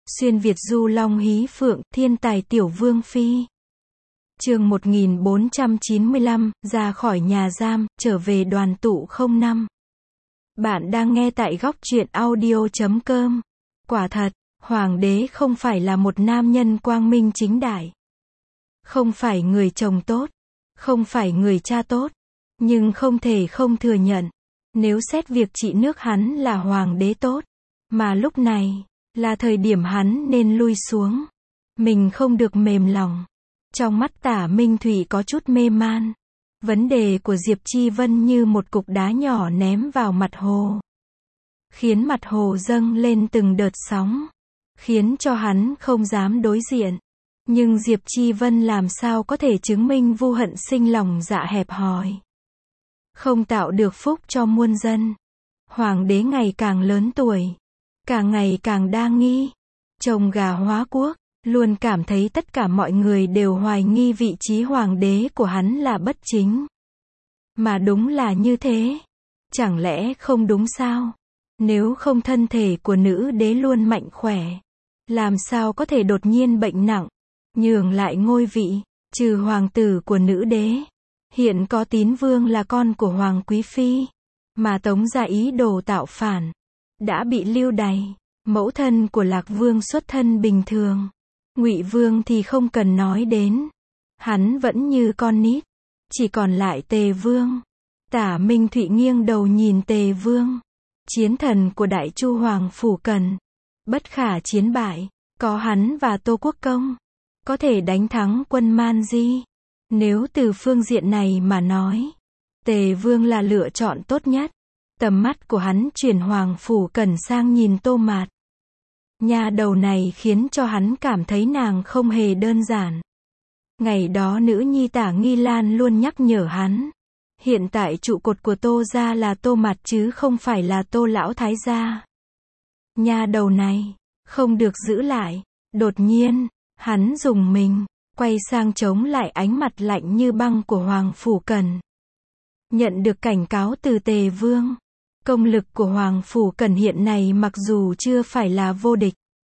Xuyên Việt du long hí phượng, thiên tài tiểu vương phi. Chương 1495, ra khỏi nhà giam, trở về đoàn tụ 05. Bạn đang nghe tại góc truyện audio.com. Quả thật, hoàng đế không phải là một nam nhân quang minh chính đại. Không phải người chồng tốt, không phải người cha tốt, nhưng không thể không thừa nhận, nếu xét việc trị nước hắn là hoàng đế tốt, mà lúc này là thời điểm hắn nên lui xuống. Mình không được mềm lòng. Trong mắt Tả Minh Thụy có chút mê man. Vấn đề của Diệp Chi Vân như một cục đá nhỏ ném vào mặt hồ, khiến mặt hồ dâng lên từng đợt sóng, khiến cho hắn không dám đối diện. Nhưng Diệp Chi Vân làm sao có thể chứng minh Vu Hận Sinh lòng dạ hẹp hòi, không tạo được phúc cho muôn dân. Hoàng đế ngày càng lớn tuổi, càng ngày càng đa nghi, trông gà hóa quốc, luôn cảm thấy tất cả mọi người đều hoài nghi vị trí hoàng đế của hắn là bất chính. Mà đúng là như thế. Chẳng lẽ không đúng sao? Nếu không thân thể của nữ đế luôn mạnh khỏe, làm sao có thể đột nhiên bệnh nặng, nhường lại ngôi vị, trừ hoàng tử của nữ đế. Hiện có Tín Vương là con của Hoàng Quý Phi, mà Tống gia ý đồ tạo phản, đã bị lưu đày. Mẫu thân của Lạc Vương xuất thân bình thường. Ngụy Vương thì không cần nói đến, hắn vẫn như con nít. Chỉ còn lại Tề Vương. Tả Minh Thụy nghiêng đầu nhìn Tề Vương, chiến thần của Đại Chu Hoàng Phủ Cần, bất khả chiến bại. Có hắn và Tô Quốc Công, có thể đánh thắng quân Man Di. Nếu từ phương diện này mà nói, Tề Vương là lựa chọn tốt nhất. Tầm mắt của hắn chuyển Hoàng Phủ Cần sang nhìn Tô Mạt. Nha đầu này khiến cho hắn cảm thấy nàng không hề đơn giản. Ngày đó nữ nhi Tả Nghi Lan luôn nhắc nhở hắn, hiện tại trụ cột của Tô gia là Tô Mạt chứ không phải là Tô lão thái gia. Nha đầu này không được giữ lại. Đột nhiên, hắn rùng mình, quay sang chống lại ánh mặt lạnh như băng của Hoàng Phủ Cần. Nhận được cảnh cáo từ Tề Vương, công lực của Hoàng Phủ Cần hiện nay mặc dù chưa phải là vô địch,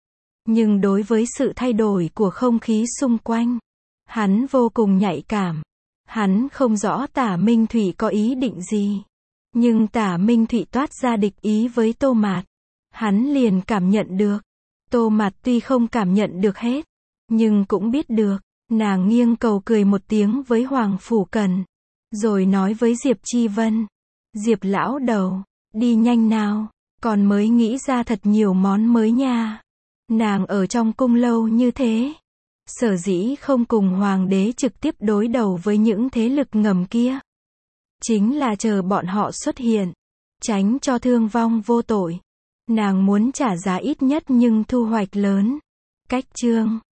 nhưng đối với sự thay đổi của không khí xung quanh, hắn vô cùng nhạy cảm. Hắn không rõ Tả Minh Thụy có ý định gì, nhưng Tả Minh Thụy toát ra địch ý với Tô Mạt, hắn liền cảm nhận được. Tô Mạt tuy không cảm nhận được hết, nhưng cũng biết được. Nàng nghiêng cầu cười một tiếng với Hoàng Phủ Cần, rồi nói với Diệp Chi Vân, Diệp lão đầu, đi nhanh nào, còn mới nghĩ ra thật nhiều món mới nha. Nàng ở trong cung lâu như thế, sở dĩ không cùng hoàng đế trực tiếp đối đầu với những thế lực ngầm kia, chính là chờ bọn họ xuất hiện, tránh cho thương vong vô tội. Nàng muốn trả giá ít nhất nhưng thu hoạch lớn. Cách chương